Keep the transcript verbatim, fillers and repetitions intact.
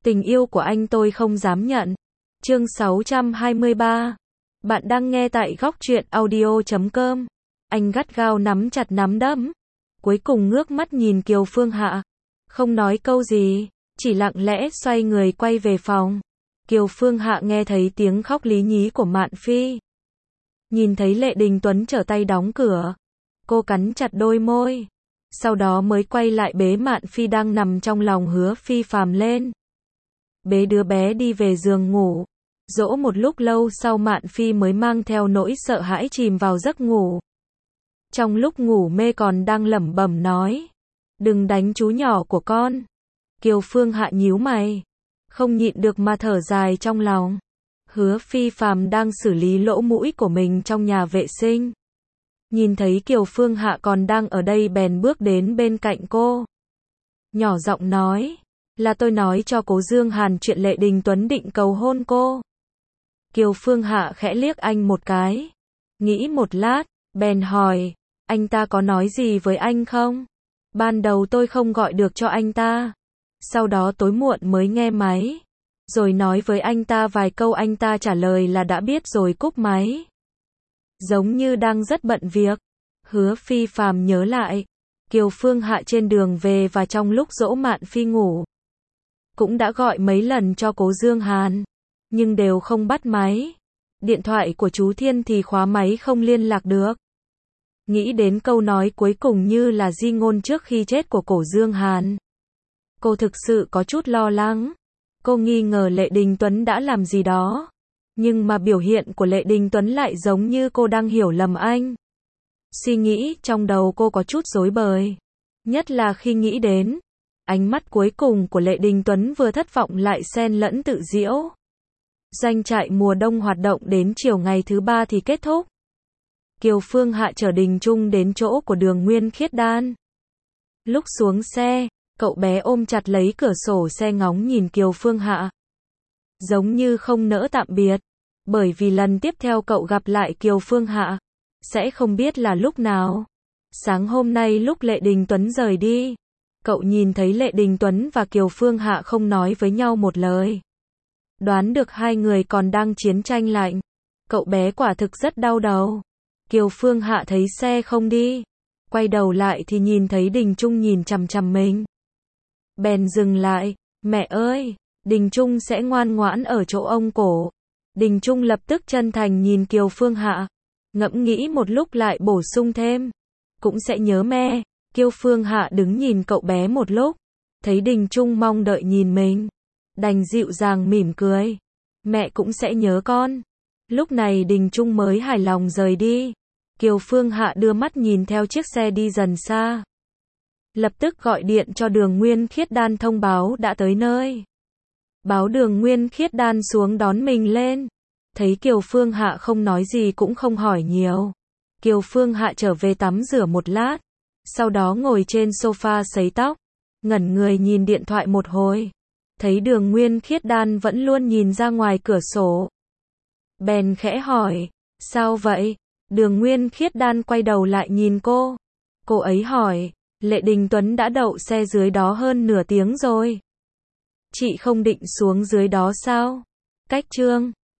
Tình yêu của anh tôi không dám nhận. Chương sáu trăm hai mươi ba. Bạn đang nghe tại góc truyện audio chấm com. Anh gắt gao nắm chặt nắm đấm. Cuối cùng ngước mắt nhìn Kiều Phương Hạ. Không nói câu gì, chỉ lặng lẽ xoay người quay về phòng. Kiều Phương Hạ nghe thấy tiếng khóc lý nhí của Mạn Phi. Nhìn thấy Lệ Đình Tuấn trở tay đóng cửa. Cô cắn chặt đôi môi. Sau đó mới quay lại bế Mạn Phi đang nằm trong lòng Hứa Phi Phàm lên. Bế đứa bé đi về giường ngủ. Dỗ một lúc lâu sau Mạn Phi mới mang theo nỗi sợ hãi chìm vào giấc ngủ. Trong lúc ngủ mê còn đang lẩm bẩm nói. Đừng đánh chú nhỏ của con. Kiều Phương Hạ nhíu mày. Không nhịn được mà thở dài trong lòng. Hứa Phi Phàm đang xử lý lỗ mũi của mình trong nhà vệ sinh. Nhìn thấy Kiều Phương Hạ còn đang ở đây bèn bước đến bên cạnh cô. Nhỏ giọng nói. Là tôi nói cho cố Dương Hàn chuyện Lệ Đình Tuấn định cầu hôn cô. Kiều Phương Hạ khẽ liếc anh một cái. Nghĩ một lát, bèn hỏi. Anh ta có nói gì với anh không? Ban đầu tôi không gọi được cho anh ta. Sau đó tối muộn mới nghe máy. Rồi nói với anh ta vài câu, anh ta trả lời là đã biết rồi cúp máy. Giống như đang rất bận việc. Hứa Phi Phàm nhớ lại. Kiều Phương Hạ trên đường về và trong lúc dỗ Mạn Phi ngủ. Cũng đã gọi mấy lần cho cố Dương Hàn. Nhưng đều không bắt máy. Điện thoại của chú Thiên thì khóa máy không liên lạc được. Nghĩ đến câu nói cuối cùng như là di ngôn trước khi chết của cổ Dương Hàn. Cô thực sự có chút lo lắng. Cô nghi ngờ Lệ Đình Tuấn đã làm gì đó. Nhưng mà biểu hiện của Lệ Đình Tuấn lại giống như cô đang hiểu lầm anh. Suy nghĩ trong đầu cô có chút rối bời. Nhất là khi nghĩ đến ánh mắt cuối cùng của Lệ Đình Tuấn vừa thất vọng lại xen lẫn tự giễu. Doanh trại mùa đông hoạt động đến chiều ngày thứ ba thì kết thúc. Kiều Phương Hạ chở Đình Trung đến chỗ của Đường Nguyên Khiết Đan. Lúc xuống xe, cậu bé ôm chặt lấy cửa sổ xe ngóng nhìn Kiều Phương Hạ. Giống như không nỡ tạm biệt. Bởi vì lần tiếp theo cậu gặp lại Kiều Phương Hạ sẽ không biết là lúc nào. Sáng hôm nay lúc Lệ Đình Tuấn rời đi, cậu nhìn thấy Lệ Đình Tuấn và Kiều Phương Hạ không nói với nhau một lời. Đoán được hai người còn đang chiến tranh lạnh. Cậu bé quả thực rất đau đầu. Kiều Phương Hạ thấy xe không đi. Quay đầu lại thì nhìn thấy Đình Trung nhìn chằm chằm mình. Bèn dừng lại. Mẹ ơi, Đình Trung sẽ ngoan ngoãn ở chỗ ông cổ. Đình Trung lập tức chân thành nhìn Kiều Phương Hạ. Ngẫm nghĩ một lúc lại bổ sung thêm. Cũng sẽ nhớ mẹ. Kiều Phương Hạ đứng nhìn cậu bé một lúc. Thấy Đình Trung mong đợi nhìn mình. Đành dịu dàng mỉm cười. Mẹ cũng sẽ nhớ con. Lúc này Đình Trung mới hài lòng rời đi. Kiều Phương Hạ đưa mắt nhìn theo chiếc xe đi dần xa. Lập tức gọi điện cho Đường Nguyên Khiết Đan thông báo đã tới nơi. Báo Đường Nguyên Khiết Đan xuống đón mình lên. Thấy Kiều Phương Hạ không nói gì cũng không hỏi nhiều. Kiều Phương Hạ trở về tắm rửa một lát. Sau đó ngồi trên sofa sấy tóc. Ngẩn người nhìn điện thoại một hồi. Thấy Đường Nguyên Khiết Đan vẫn luôn nhìn ra ngoài cửa sổ. Bèn khẽ hỏi. Sao vậy? Đường Nguyên Khiết Đan quay đầu lại nhìn cô. Cô ấy hỏi. Lệ Đình Tuấn đã đậu xe dưới đó hơn nửa tiếng rồi. Chị không định xuống dưới đó sao? Cách Trương